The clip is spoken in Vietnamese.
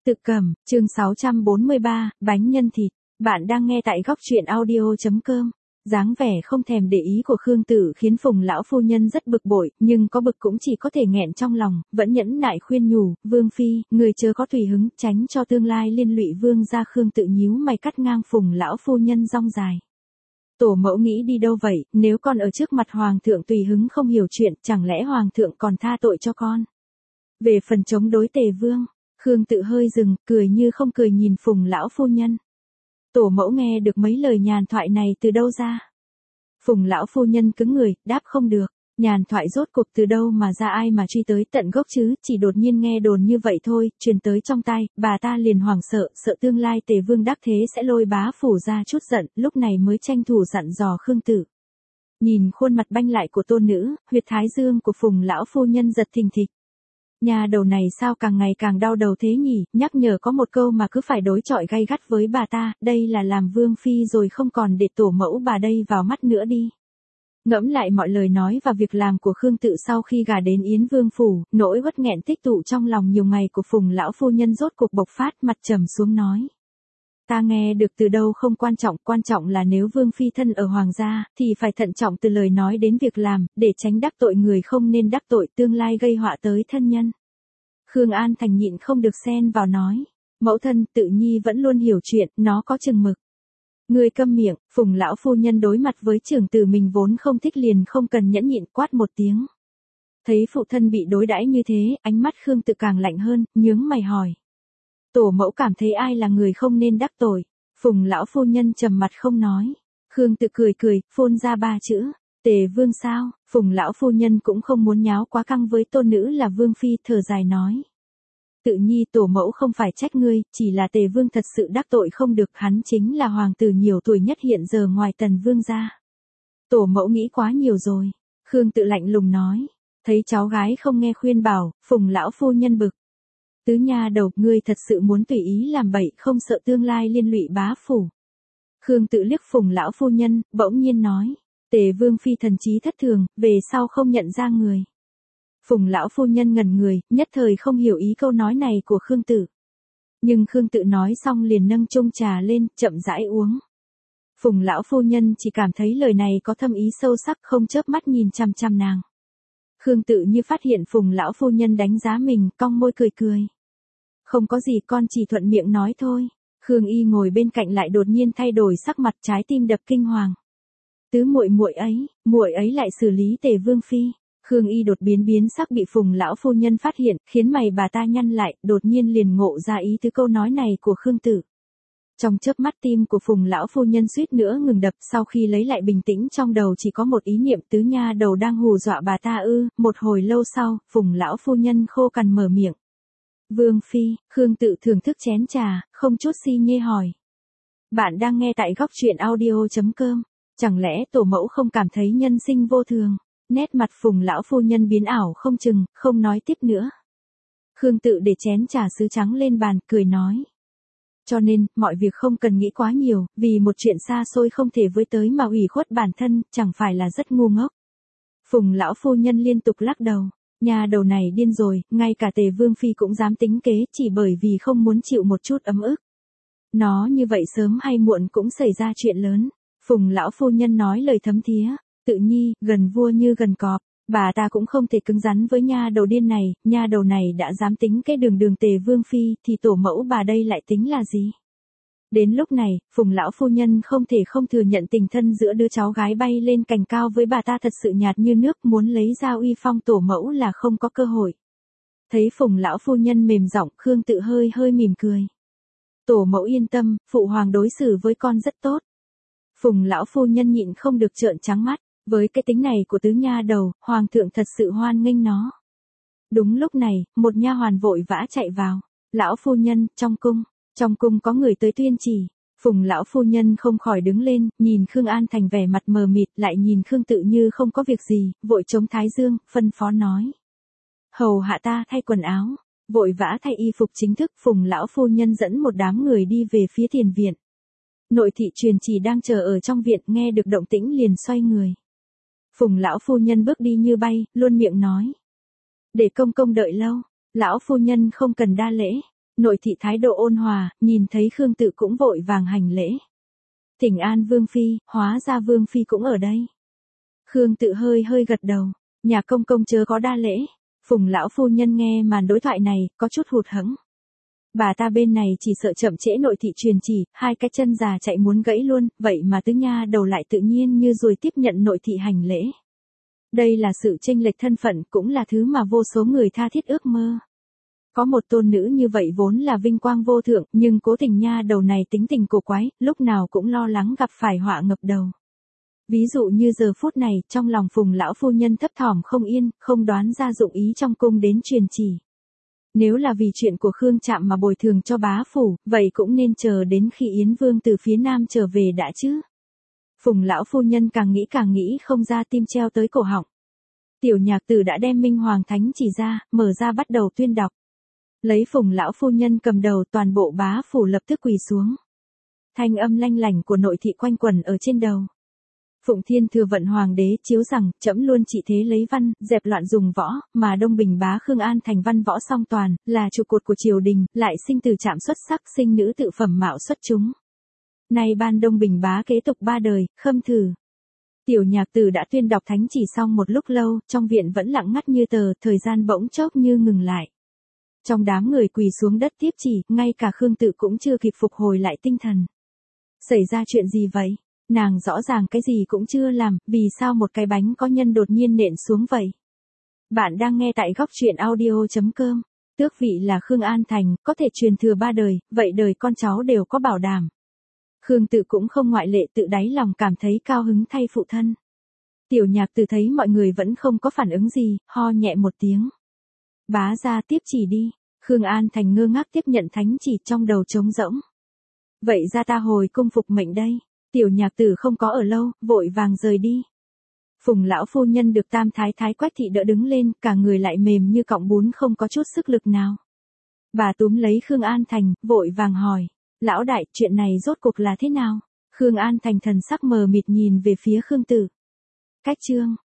Tự Cẩm, chương 643, bánh nhân thịt. Bạn đang nghe tại góc truyện audio.com. Dáng vẻ không thèm để ý của Khương Tự khiến Phùng lão phu nhân rất bực bội, nhưng có bực cũng chỉ có thể nghẹn trong lòng, vẫn nhẫn nại khuyên nhủ, Vương phi, người chớ có tùy hứng, tránh cho tương lai liên lụy vương gia. Khương Tự nhíu mày cắt ngang Phùng lão phu nhân rong dài. Tổ mẫu nghĩ đi đâu vậy, nếu con ở trước mặt hoàng thượng tùy hứng không hiểu chuyện, chẳng lẽ hoàng thượng còn tha tội cho con? Về phần chống đối Tề vương, Khương Tự hơi dừng, cười như không cười nhìn Phùng lão phu nhân. Tổ mẫu nghe được mấy lời nhàn thoại này từ đâu ra? Phùng lão phu nhân cứng người, đáp không được. Nhàn thoại rốt cuộc từ đâu mà ra, ai mà truy tới tận gốc chứ, chỉ đột nhiên nghe đồn như vậy thôi, truyền tới trong tai, bà ta liền hoảng sợ, sợ tương lai Tề vương đắc thế sẽ lôi bá phủ ra chút giận, lúc này mới tranh thủ dặn dò Khương Tự. Nhìn khuôn mặt banh lại của tôn nữ, huyệt thái dương của Phùng lão phu nhân giật thình thịch. Nhà đầu này sao càng ngày càng đau đầu thế nhỉ, nhắc nhở có một câu mà cứ phải đối chọi gay gắt với bà ta, đây là làm vương phi rồi không còn để tổ mẫu bà đây vào mắt nữa đi. Ngẫm lại mọi lời nói và việc làm của Khương Tự sau khi gả đến Yến Vương phủ, nỗi uất nghẹn tích tụ trong lòng nhiều ngày của Phùng lão phu nhân rốt cuộc bộc phát, mặt trầm xuống nói. Ta nghe được từ đâu không quan trọng là nếu Vương phi thân ở hoàng gia, thì phải thận trọng từ lời nói đến việc làm, để tránh đắc tội người không nên đắc tội, tương lai gây họa tới thân nhân. Khương An Thành nhịn không được xen vào nói, mẫu thân, Tự nhi vẫn luôn hiểu chuyện, nó có chừng mực. Người câm miệng. Phùng lão phu nhân đối mặt với trưởng tử mình vốn không thích liền không cần nhẫn nhịn, quát một tiếng. Thấy phụ thân bị đối đãi như thế, ánh mắt Khương Tự càng lạnh hơn, nhướng mày hỏi. Tổ mẫu cảm thấy ai là người không nên đắc tội? Phùng lão phu nhân trầm mặt không nói. Khương Tự cười, phun ra 3 chữ, Tề vương sao? Phùng lão phu nhân cũng không muốn nháo quá căng với tôn nữ là vương phi, thở dài nói. Tự nhi, tổ mẫu không phải trách ngươi, chỉ là Tề vương thật sự đắc tội không được, hắn chính là hoàng tử nhiều tuổi nhất hiện giờ ngoài Tần vương gia. Tổ mẫu nghĩ quá nhiều rồi. Khương Tự lạnh lùng nói. Thấy cháu gái không nghe khuyên bảo, Phùng lão phu nhân bực. Tứ nha đầu, ngươi thật sự muốn tùy ý làm bậy, không sợ tương lai liên lụy bá phủ. Khương Tự liếc Phùng lão phu nhân, bỗng nhiên nói. Tề vương phi thần trí thất thường, về sau không nhận ra người. Phùng lão phu nhân ngẩn người, nhất thời không hiểu ý câu nói này của Khương Tự. Nhưng Khương Tự nói xong liền nâng chung trà lên, chậm rãi uống. Phùng lão phu nhân chỉ cảm thấy lời này có thâm ý sâu sắc, không chớp mắt nhìn chằm chằm nàng. Khương Tự như phát hiện Phùng lão phu nhân đánh giá mình, cong môi cười. Không có gì, con chỉ thuận miệng nói thôi. Khương Y ngồi bên cạnh lại đột nhiên thay đổi sắc mặt, trái tim đập kinh hoàng. Tứ muội ấy lại xử lý Tề vương phi. Khương Y đột biến sắc bị Phùng lão phu nhân phát hiện, khiến mày bà ta nhăn lại, đột nhiên liền ngộ ra ý tứ câu nói này của Khương Tự. Trong chớp mắt tim của Phùng lão phu nhân suýt nữa ngừng đập, sau khi lấy lại bình tĩnh trong đầu chỉ có một ý niệm, tứ nha đầu đang hù dọa bà ta ư? Một hồi lâu sau, Phùng lão phu nhân khô cằn mở miệng. Vương phi. Khương Tự thưởng thức chén trà, không chút si nhê hỏi. Bạn đang nghe tại góc truyện audio.com. Chẳng lẽ tổ mẫu không cảm thấy nhân sinh vô thường? Nét mặt Phùng lão phu nhân biến ảo không chừng, không nói tiếp nữa. Khương Tự để chén trà sứ trắng lên bàn, cười nói. Cho nên, mọi việc không cần nghĩ quá nhiều, vì một chuyện xa xôi không thể với tới mà ủy khuất bản thân, chẳng phải là rất ngu ngốc. Phùng lão phu nhân liên tục lắc đầu. Nhà đầu này điên rồi, ngay cả Tề vương phi cũng dám tính kế, chỉ bởi vì không muốn chịu một chút ấm ức. Nó như vậy sớm hay muộn cũng xảy ra chuyện lớn. Phùng lão phu nhân nói lời thấm thía. Tự nhi, gần vua như gần cọp, bà ta cũng không thể cứng rắn với nha đầu điên này, nha đầu này đã dám tính cái đường Tề vương phi, thì tổ mẫu bà đây lại tính là gì? Đến lúc này, Phùng lão phu nhân không thể không thừa nhận tình thân giữa đứa cháu gái bay lên cành cao với bà ta thật sự nhạt như nước, muốn lấy ra uy phong tổ mẫu là không có cơ hội. Thấy Phùng lão phu nhân mềm giọng, Khương Tự hơi mỉm cười. Tổ mẫu yên tâm, phụ hoàng đối xử với con rất tốt. Phùng lão phu nhân nhịn không được trợn trắng mắt. Với cái tính này của tứ nha đầu, hoàng thượng thật sự hoan nghênh nó. Đúng lúc này, một nha hoàn vội vã chạy vào. Lão phu nhân, trong cung có người tới tuyên chỉ. Phùng lão phu nhân không khỏi đứng lên, nhìn Khương An Thành vẻ mặt mờ mịt, lại nhìn Khương Tự như không có việc gì, vội chống thái dương, phân phó nói. Hầu hạ ta thay quần áo. Vội vã thay y phục chính thức, Phùng lão phu nhân dẫn một đám người đi về phía tiền viện. Nội thị truyền chỉ đang chờ ở trong viện, nghe được động tĩnh liền xoay người. Phùng lão phu nhân bước đi như bay, luôn miệng nói. Để công công đợi lâu. Lão phu nhân không cần đa lễ. Nội thị thái độ ôn hòa, nhìn thấy Khương Tự cũng vội vàng hành lễ. Thỉnh an Vương Phi, hóa ra Vương Phi cũng ở đây. Khương Tự hơi hơi gật đầu, nhà công công chớ có đa lễ. Phùng lão phu nhân nghe màn đối thoại này, có chút hụt hẫng. Bà ta bên này chỉ sợ chậm trễ nội thị truyền chỉ, hai cái chân già chạy muốn gãy luôn, vậy mà tứ nha đầu lại tự nhiên như rồi tiếp nhận nội thị hành lễ. Đây là sự chênh lệch thân phận, cũng là thứ mà vô số người tha thiết ước mơ. Có một tôn nữ như vậy vốn là vinh quang vô thượng, nhưng cố tình nha đầu này tính tình cổ quái, lúc nào cũng lo lắng gặp phải họa ngập đầu. Ví dụ như giờ phút này, trong lòng Phùng lão phu nhân thấp thỏm không yên, không đoán ra dụng ý trong cung đến truyền chỉ. Nếu là vì chuyện của Khương Trạm mà bồi thường cho bá phủ, vậy cũng nên chờ đến khi Yến Vương từ phía Nam trở về đã chứ. Phùng lão phu nhân càng nghĩ không ra, tim treo tới cổ họng. Tiểu nhạc tử đã đem Minh Hoàng Thánh chỉ ra, mở ra bắt đầu tuyên đọc. Lấy Phùng lão phu nhân cầm đầu, toàn bộ bá phủ lập tức quỳ xuống. Thanh âm lanh lảnh của nội thị quanh quẩn ở trên đầu. Phụng Thiên Thừa Vận Hoàng đế chiếu rằng, trẫm luôn trị thế lấy văn, dẹp loạn dùng võ, mà Đông Bình bá Khương An thành văn võ song toàn, là trụ cột của triều đình, lại sinh từ trạm xuất sắc, sinh nữ tự phẩm mạo xuất chúng. Nay ban Đông Bình bá kế tục 3 đời, khâm thử. Tiểu nhạc tử đã tuyên đọc thánh chỉ xong một lúc lâu, trong viện vẫn lặng ngắt như tờ, thời gian bỗng chốc như ngừng lại. Trong đám người quỳ xuống đất tiếp chỉ, ngay cả Khương Tự cũng chưa kịp phục hồi lại tinh thần. Xảy ra chuyện gì vậy? Nàng rõ ràng cái gì cũng chưa làm, vì sao một cái bánh có nhân đột nhiên nện xuống vậy? Bạn đang nghe tại góc truyện audio.com. Tước vị là Khương An Thành, có thể truyền thừa 3 đời, vậy đời con cháu đều có bảo đảm. Khương Tự cũng không ngoại lệ, tự đáy lòng cảm thấy cao hứng thay phụ thân. Tiểu nhạc tử thấy mọi người vẫn không có phản ứng gì, ho nhẹ một tiếng. Bá ra tiếp chỉ đi. Khương An Thành ngơ ngác tiếp nhận thánh chỉ, trong đầu trống rỗng. Vậy ra ta hồi cung phục mệnh đây. Tiểu nhạc tử không có ở lâu, vội vàng rời đi. Phùng lão phu nhân được Tam Thái Thái Quách thị đỡ đứng lên, cả người lại mềm như cọng bún, không có chút sức lực nào. Bà túm lấy Khương An Thành, vội vàng hỏi. Lão đại, chuyện này rốt cuộc là thế nào? Khương An Thành thần sắc mờ mịt nhìn về phía Khương Tử. Cách chương.